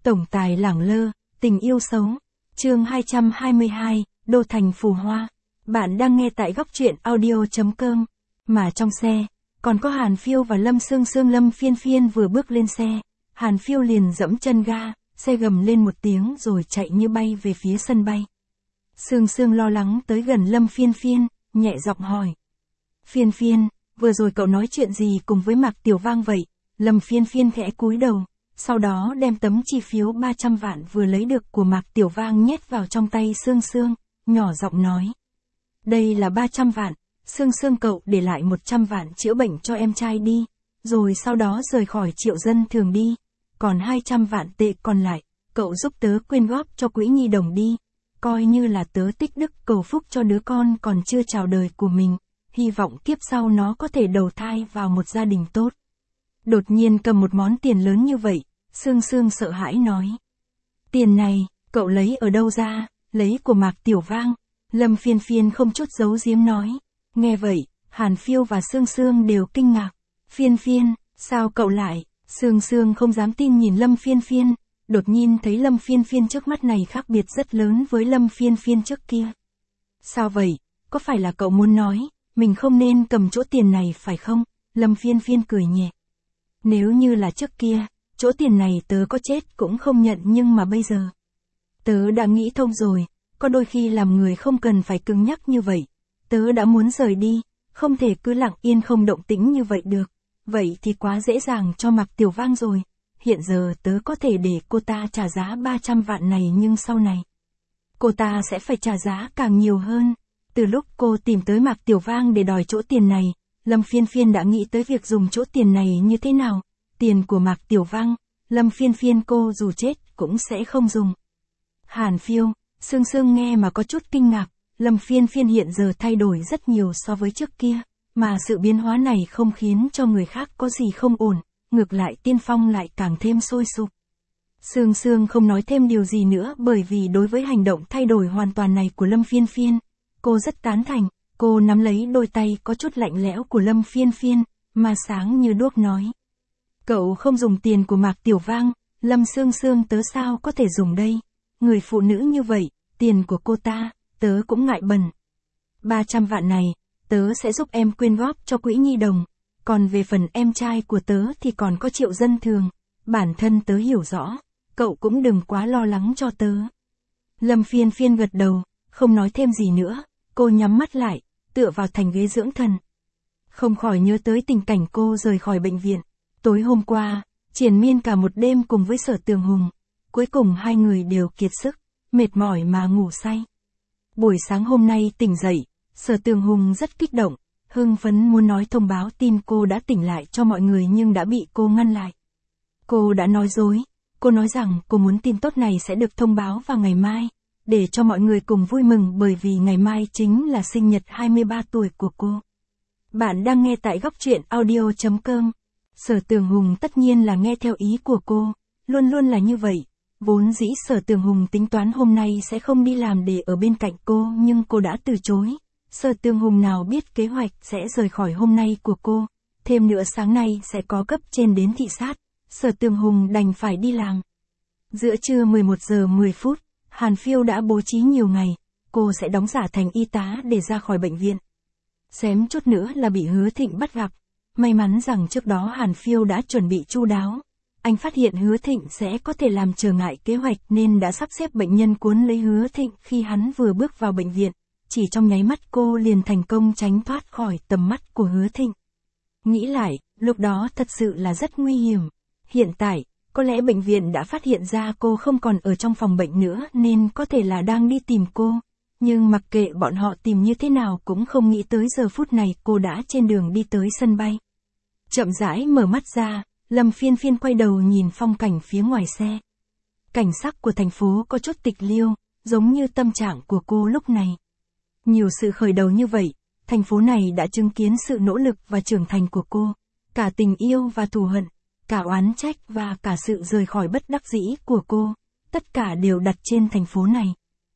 Tổng tài lẳng lơ, tình yêu xấu. Chương 222, Đô thành phù hoa. Bạn đang nghe tại góc truyện audio.com. Mà trong xe, còn có Hàn Phiêu và Lâm Sương Sương. Lâm Phiên Phiên vừa bước lên xe, Hàn Phiêu liền dẫm chân ga, xe gầm lên một tiếng rồi chạy như bay về phía sân bay. Sương Sương lo lắng tới gần Lâm Phiên Phiên, nhẹ giọng hỏi. Phiên Phiên, vừa rồi cậu nói chuyện gì cùng với Mạc Tiểu Vang vậy? Lâm Phiên Phiên khẽ cúi đầu, sau đó đem tấm chi phiếu 300 vạn vừa lấy được của Mạc Tiểu Vang nhét vào trong tay Sương Sương, nhỏ giọng nói. Đây là 300 vạn, Sương Sương cậu để lại 100 vạn chữa bệnh cho em trai đi, rồi sau đó rời khỏi Triệu Dân Thường đi, còn 200 vạn tệ còn lại, cậu giúp tớ quyên góp cho quỹ nhi đồng đi, coi như là tớ tích đức cầu phúc cho đứa con còn chưa chào đời của mình, hy vọng kiếp sau nó có thể đầu thai vào một gia đình tốt. Đột nhiên cầm một món tiền lớn như vậy, Sương Sương sợ hãi nói. Tiền này, cậu lấy ở đâu ra? Lấy của Mạc Tiểu Vang. Lâm Phiên Phiên không chút giấu giếm nói. Nghe vậy, Hàn Phiêu và Sương Sương đều kinh ngạc. Phiên Phiên, sao cậu lại? Sương Sương không dám tin nhìn Lâm Phiên Phiên, đột nhiên thấy Lâm Phiên Phiên trước mắt này khác biệt rất lớn với Lâm Phiên Phiên trước kia. Sao vậy? Có phải là cậu muốn nói, mình không nên cầm chỗ tiền này phải không? Lâm Phiên Phiên cười nhẹ. Nếu như là trước kia, chỗ tiền này tớ có chết cũng không nhận, nhưng mà bây giờ, tớ đã nghĩ thông rồi, có đôi khi làm người không cần phải cứng nhắc như vậy. Tớ đã muốn rời đi, không thể cứ lặng yên không động tĩnh như vậy được. Vậy thì quá dễ dàng cho Mạc Tiểu Vang rồi. Hiện giờ tớ có thể để cô ta trả giá 300 vạn này, nhưng sau này, cô ta sẽ phải trả giá càng nhiều hơn. Từ lúc cô tìm tới Mạc Tiểu Vang để đòi chỗ tiền này, Lâm Phiên Phiên đã nghĩ tới việc dùng chỗ tiền này như thế nào. Tiền của Mạc Tiểu Vang, Lâm Phiên Phiên cô dù chết cũng sẽ không dùng. Hàn Phiêu, Sương Sương nghe mà có chút kinh ngạc. Lâm Phiên Phiên hiện giờ thay đổi rất nhiều so với trước kia, mà sự biến hóa này không khiến cho người khác có gì không ổn, ngược lại Tiên Phong lại càng thêm sôi sục. Sương Sương không nói thêm điều gì nữa, bởi vì đối với hành động thay đổi hoàn toàn này của Lâm Phiên Phiên, cô rất tán thành. Cô nắm lấy đôi tay có chút lạnh lẽo của Lâm Phiên Phiên, mà sáng như đuốc nói. Cậu không dùng tiền của Mạc Tiểu Vang, Lâm Sương Sương tớ sao có thể dùng đây? Người phụ nữ như vậy, tiền của cô ta, tớ cũng ngại bẩn. 300 vạn này, tớ sẽ giúp em quyên góp cho quỹ nhi đồng, còn về phần em trai của tớ thì còn có Triệu Dân Thường, bản thân tớ hiểu rõ, cậu cũng đừng quá lo lắng cho tớ. Lâm Phiên Phiên gật đầu, không nói thêm gì nữa, cô nhắm mắt lại, tựa vào thành ghế dưỡng thần. Không khỏi nhớ tới tình cảnh cô rời khỏi bệnh viện. Tối hôm qua, triền miên cả một đêm cùng với Sở Tường Hùng, cuối cùng hai người đều kiệt sức, mệt mỏi mà ngủ say. Buổi sáng hôm nay tỉnh dậy, Sở Tường Hùng rất kích động, hưng phấn muốn nói thông báo tin cô đã tỉnh lại cho mọi người, nhưng đã bị cô ngăn lại. Cô đã nói dối, cô nói rằng cô muốn tin tốt này sẽ được thông báo vào ngày mai, để cho mọi người cùng vui mừng, bởi vì ngày mai chính là sinh nhật 23 tuổi của cô. Bạn đang nghe tại góc truyện audio.com. Sở Tường Hùng tất nhiên là nghe theo ý của cô, luôn luôn là như vậy. Vốn dĩ Sở Tường Hùng tính toán hôm nay sẽ không đi làm để ở bên cạnh cô, nhưng cô đã từ chối. Sở Tường Hùng nào biết kế hoạch sẽ rời khỏi hôm nay của cô, thêm nữa sáng nay sẽ có cấp trên đến thị sát, Sở Tường Hùng đành phải đi làm. Giữa trưa 11 giờ 10 phút, Hàn Phiêu đã bố trí nhiều ngày, cô sẽ đóng giả thành y tá để ra khỏi bệnh viện. Xém chút nữa là bị Hứa Thịnh bắt gặp. May mắn rằng trước đó Hàn Phiêu đã chuẩn bị chu đáo. Anh phát hiện Hứa Thịnh sẽ có thể làm trở ngại kế hoạch nên đã sắp xếp bệnh nhân cuốn lấy Hứa Thịnh khi hắn vừa bước vào bệnh viện. Chỉ trong nháy mắt cô liền thành công tránh thoát khỏi tầm mắt của Hứa Thịnh. Nghĩ lại, lúc đó thật sự là rất nguy hiểm. Hiện tại, có lẽ bệnh viện đã phát hiện ra cô không còn ở trong phòng bệnh nữa nên có thể là đang đi tìm cô. Nhưng mặc kệ bọn họ tìm như thế nào cũng không nghĩ tới giờ phút này cô đã trên đường đi tới sân bay. Chậm rãi mở mắt ra, Lâm Phiên Phiên quay đầu nhìn phong cảnh phía ngoài xe. Cảnh sắc của thành phố có chút tịch liêu, giống như tâm trạng của cô lúc này. Nhiều sự khởi đầu như vậy, thành phố này đã chứng kiến sự nỗ lực và trưởng thành của cô. Cả tình yêu và thù hận, cả oán trách và cả sự rời khỏi bất đắc dĩ của cô, tất cả đều đặt trên thành phố này.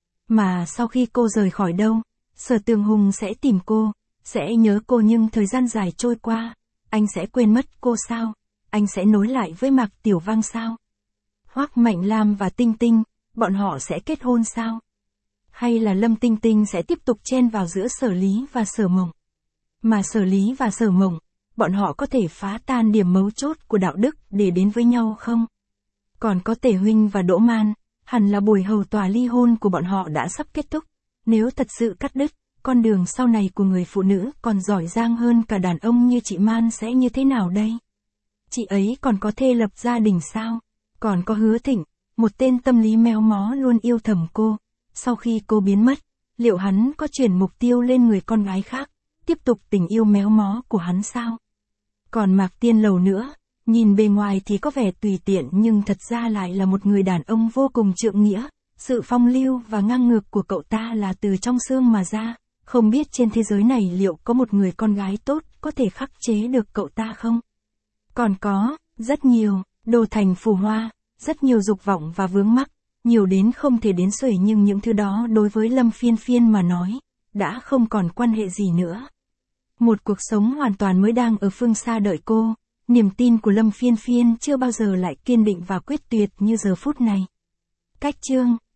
Mà sau khi cô rời khỏi đâu, Sở Tường Hùng sẽ tìm cô, sẽ nhớ cô, nhưng thời gian dài trôi qua, anh sẽ quên mất cô sao? Anh sẽ nối lại với Mạc Tiểu Vang sao? Hoắc Mạnh Lam và Tinh Tinh, bọn họ sẽ kết hôn sao? Hay là Lâm Tinh Tinh sẽ tiếp tục chen vào giữa Sở Lý và Sở Mộng? Mà Sở Lý và Sở Mộng, bọn họ có thể phá tan điểm mấu chốt của đạo đức để đến với nhau không? Còn có Tề Huynh và Đỗ Man, hẳn là buổi hầu tòa ly hôn của bọn họ đã sắp kết thúc. Nếu thật sự cắt đứt, con đường sau này của người phụ nữ còn giỏi giang hơn cả đàn ông như chị Man sẽ như thế nào đây? Chị ấy còn có thê lập gia đình sao? Còn có Hứa Thịnh, một tên tâm lý méo mó luôn yêu thầm cô. Sau khi cô biến mất, liệu hắn có chuyển mục tiêu lên người con gái khác, tiếp tục tình yêu méo mó của hắn sao? Còn Mạc Tiên Lầu nữa, nhìn bề ngoài thì có vẻ tùy tiện nhưng thật ra lại là một người đàn ông vô cùng trượng nghĩa. Sự phong lưu và ngang ngược của cậu ta là từ trong xương mà ra. Không biết trên thế giới này liệu có một người con gái tốt có thể khắc chế được cậu ta không? Còn có, rất nhiều, Đô Thành Phù Hoa, rất nhiều dục vọng và vướng mắc, nhiều đến không thể đếm xuể nhưng những thứ đó đối với Lâm Phiên Phiên mà nói, đã không còn quan hệ gì nữa. Một cuộc sống hoàn toàn mới đang ở phương xa đợi cô, niềm tin của Lâm Phiên Phiên chưa bao giờ lại kiên định và quyết tuyệt như giờ phút này. Cách chương